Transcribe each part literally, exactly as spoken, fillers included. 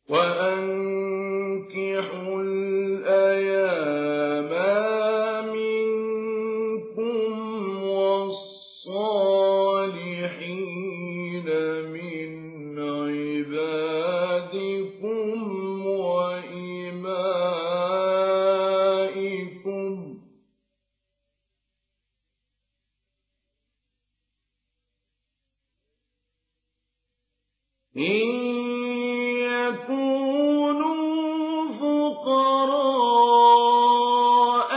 وأنكحوا الأيام منكم والصالحين من عبادكم وإمائكم إن يكونوا فقراء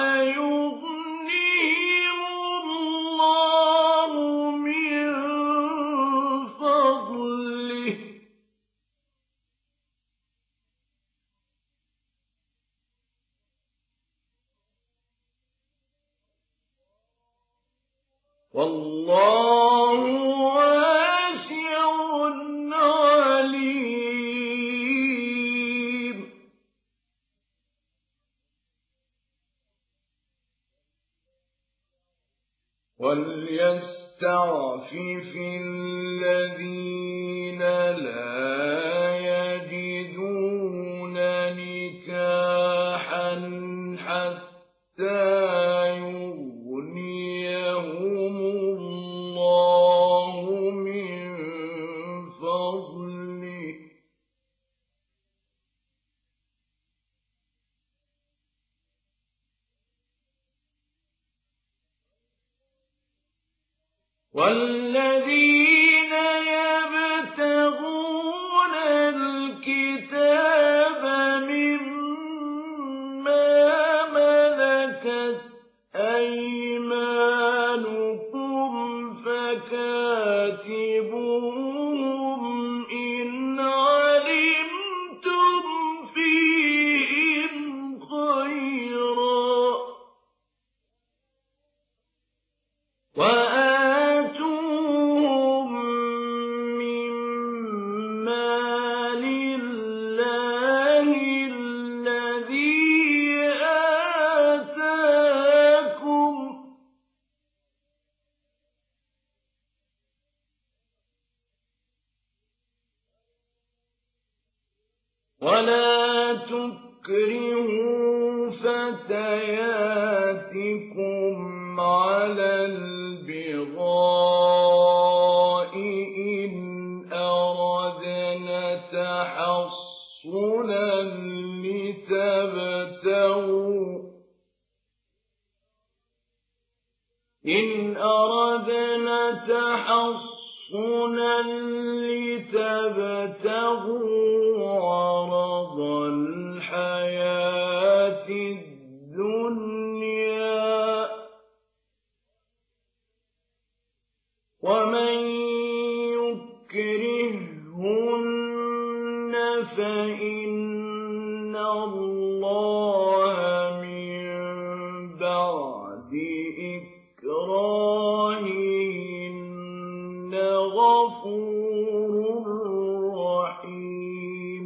يغنيهم الله من فضله والله واسع عليم. وليستعفف الذين لا يجدون نكاحا حتى يغنيهم الله من فضله والذين يبتغون الكتاب مما ملكت أيمانكم فكاتبوهم إن علمتم فيهم خيرا وآتوهم من مال الله الذي آتاكم ولا تكرهوا فتياتكم على البغاء إن أردنا تحصنا لتبتغوا إن أردنا تحصنا لتبتغوا عرض الحياة الدنيا ومن يكرههن فإن الله من بعد إكراههن غفور رحيم.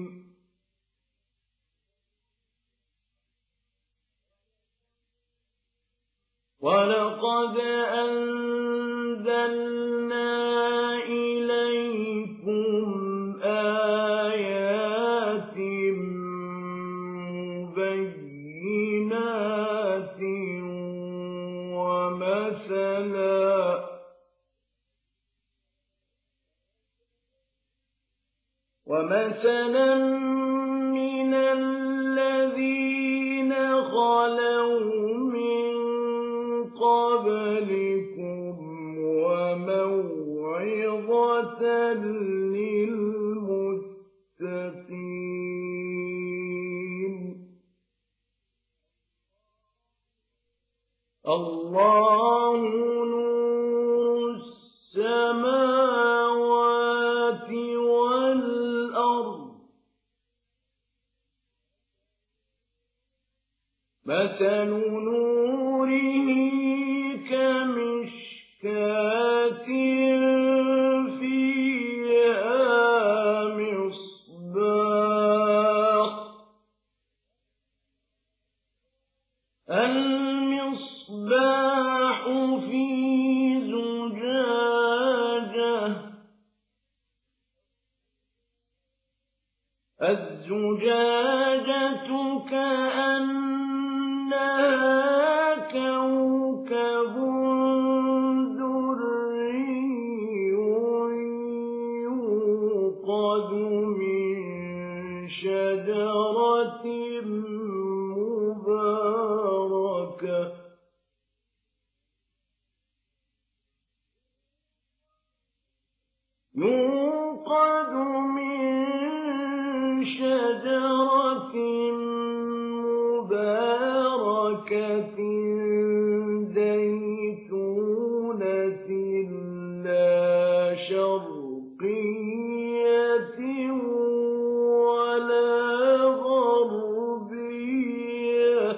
ولقد أنزلنا إليكم آيات مبينات ومثلا ومثلا من الذين خلوا من قبلكم وموعظة للمتقين. الله نور السماوات والأرض مثل نوره كمشكاة فيها مصباح المصباح في زجاجة الزجاجة كأنها كوكب دري يوقد من شجرة مباركة يوقد من شجرة مباركة زيتونة لا شرقية ولا غربية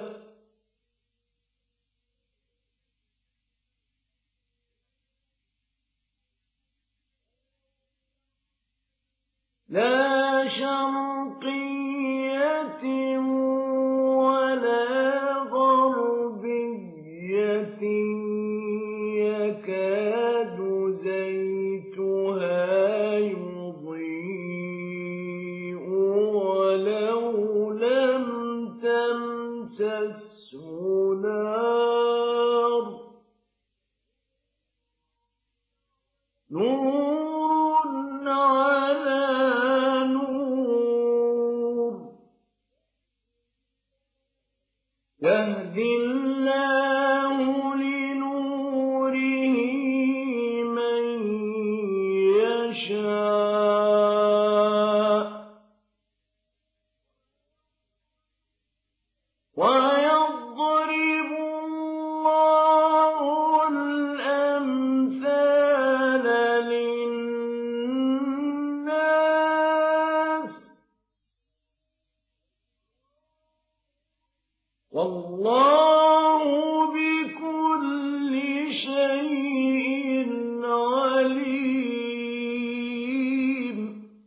لا شرقية ولا غربية يكاد زيتها يضيء ولو لم تمسسه نار نور على يهدي الله لنوره من يشاء ويضرب الله الأمثال للناس والله بكل شيء عليم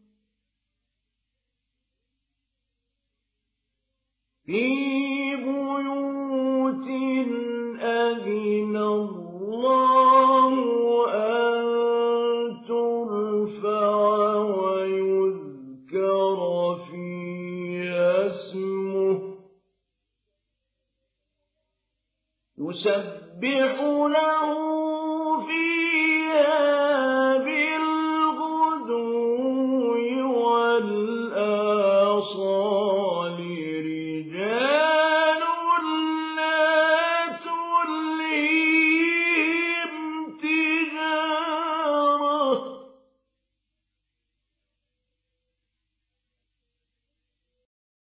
في بيوت أذن الله أن ترفع ويذكر فيها اسمه يسبح له فيها بالغدو والآصال